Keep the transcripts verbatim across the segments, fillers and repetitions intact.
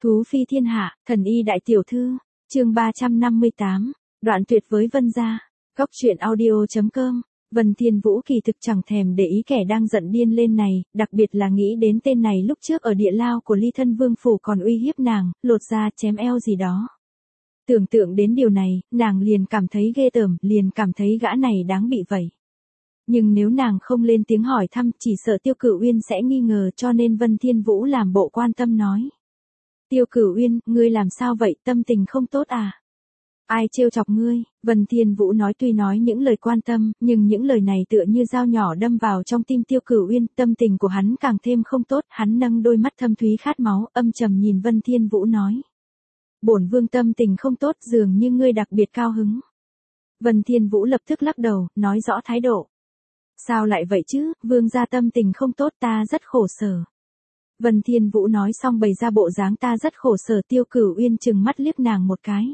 Thú phi thiên hạ, thần y đại tiểu thư, chương ba trăm năm mươi tám, đoạn tuyệt với Vân gia. Góc truyện audio chấm com. Vân Thiên Vũ kỳ thực chẳng thèm để ý kẻ đang giận điên lên này, đặc biệt là nghĩ đến tên này lúc trước ở địa lao của Ly Thân Vương phủ còn uy hiếp nàng, lột da chém eo gì đó. Tưởng tượng đến điều này, nàng liền cảm thấy ghê tởm, liền cảm thấy gã này đáng bị vẩy. Nhưng nếu nàng không lên tiếng hỏi thăm, chỉ sợ Tiêu Cửu Uyên sẽ nghi ngờ, cho nên Vân Thiên Vũ làm bộ quan tâm nói. Tiêu Cửu Uyên, ngươi làm sao vậy, tâm tình không tốt à? Ai trêu chọc ngươi? Vân Thiên Vũ nói tuy nói những lời quan tâm, nhưng những lời này tựa như dao nhỏ đâm vào trong tim Tiêu Cửu Uyên, tâm tình của hắn càng thêm không tốt, hắn nâng đôi mắt thâm thúy khát máu, âm trầm nhìn Vân Thiên Vũ nói. Bổn vương tâm tình không tốt, dường như ngươi đặc biệt cao hứng. Vân Thiên Vũ lập tức lắc đầu, nói rõ thái độ. Sao lại vậy chứ, vương gia tâm tình không tốt, ta rất khổ sở. Vân Thiên Vũ nói xong bày ra bộ dáng ta rất khổ sở. Tiêu Cửu Uyên chừng mắt liếc nàng một cái.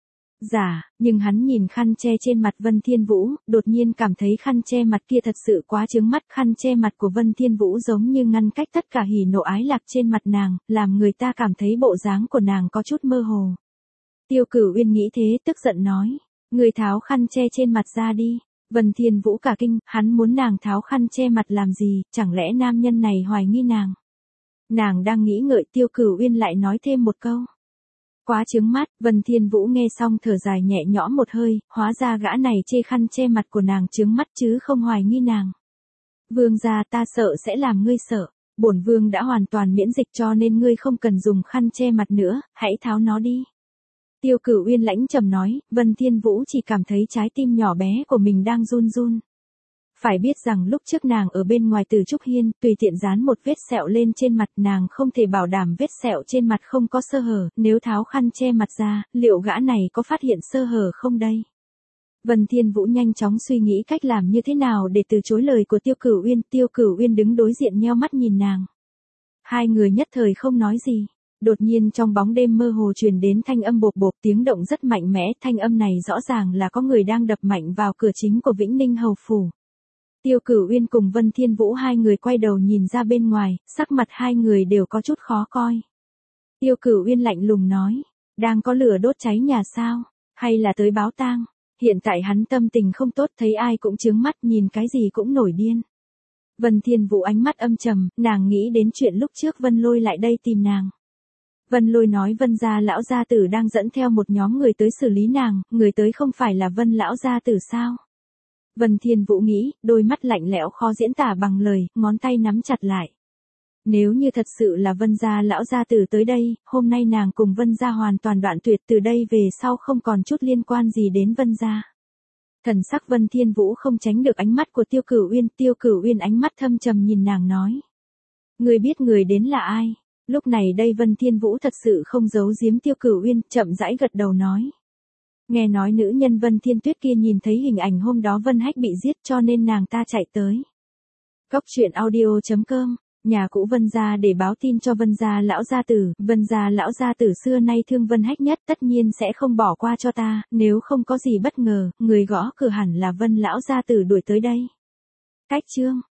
Dạ, nhưng hắn nhìn khăn che trên mặt Vân Thiên Vũ, đột nhiên cảm thấy khăn che mặt kia thật sự quá chướng mắt. Khăn che mặt của Vân Thiên Vũ giống như ngăn cách tất cả hỉ nộ ái lạc trên mặt nàng, làm người ta cảm thấy bộ dáng của nàng có chút mơ hồ. Tiêu Cửu Uyên nghĩ thế, tức giận nói, người tháo khăn che trên mặt ra đi. Vân Thiên Vũ cả kinh, hắn muốn nàng tháo khăn che mặt làm gì, chẳng lẽ nam nhân này hoài nghi nàng. Nàng đang nghĩ ngợi, Tiêu Cửu Uyên lại nói thêm một câu. Quá chướng mắt. Vân Thiên Vũ nghe xong thở dài nhẹ nhõm một hơi, hóa ra gã này chê khăn che mặt của nàng chướng mắt chứ không hoài nghi nàng. Vương gia, ta sợ sẽ làm ngươi sợ. Bổn vương đã hoàn toàn miễn dịch cho nên ngươi không cần dùng khăn che mặt nữa, hãy tháo nó đi. Tiêu Cửu Uyên lãnh trầm nói. Vân Thiên Vũ chỉ cảm thấy trái tim nhỏ bé của mình đang run run. Phải biết rằng lúc trước nàng ở bên ngoài Từ Trúc Hiên, tùy tiện dán một vết sẹo lên trên mặt, nàng không thể bảo đảm vết sẹo trên mặt không có sơ hở, nếu tháo khăn che mặt ra, liệu gã này có phát hiện sơ hở không đây? Vân Thiên Vũ nhanh chóng suy nghĩ cách làm như thế nào để từ chối lời của Tiêu Cửu Uyên. Tiêu Cửu Uyên đứng đối diện nheo mắt nhìn nàng. Hai người nhất thời không nói gì. Đột nhiên trong bóng đêm mơ hồ truyền đến thanh âm bộp bộp, tiếng động rất mạnh mẽ, thanh âm này rõ ràng là có người đang đập mạnh vào cửa chính của Vĩnh Ninh Hầu Phủ. Tiêu Cửu Uyên cùng Vân Thiên Vũ hai người quay đầu nhìn ra bên ngoài, sắc mặt hai người đều có chút khó coi. Tiêu Cửu Uyên lạnh lùng nói, đang có lửa đốt cháy nhà sao, hay là tới báo tang? Hiện tại hắn tâm tình không tốt, thấy ai cũng chướng mắt, nhìn cái gì cũng nổi điên. Vân Thiên Vũ ánh mắt âm trầm, nàng nghĩ đến chuyện lúc trước Vân Lôi lại đây tìm nàng. Vân Lôi nói Vân gia lão gia tử đang dẫn theo một nhóm người tới xử lý nàng, người tới không phải là Vân lão gia tử sao? Vân Thiên Vũ nghĩ, đôi mắt lạnh lẽo khó diễn tả bằng lời, ngón tay nắm chặt lại. Nếu như thật sự là Vân gia lão gia tử tới đây, hôm nay nàng cùng Vân gia hoàn toàn đoạn tuyệt, từ đây về sau không còn chút liên quan gì đến Vân gia. Thần sắc Vân Thiên Vũ không tránh được ánh mắt của Tiêu Cửu Uyên. Tiêu Cửu Uyên ánh mắt thâm trầm nhìn nàng nói. Người biết người đến là ai? Lúc này đây Vân Thiên Vũ thật sự không giấu giếm Tiêu Cửu Uyên, chậm rãi gật đầu nói. Nghe nói nữ nhân Vân Thiên Tuyết kia nhìn thấy hình ảnh hôm đó Vân Hách bị giết cho nên nàng ta chạy tới. Góc truyện audio chấm com. Nhà cũ Vân gia để báo tin cho Vân gia lão gia tử. Vân gia lão gia tử xưa nay thương Vân Hách nhất, tất nhiên sẽ không bỏ qua cho ta, nếu không có gì bất ngờ, người gõ cửa hẳn là Vân lão gia tử đuổi tới đây. Cách chương.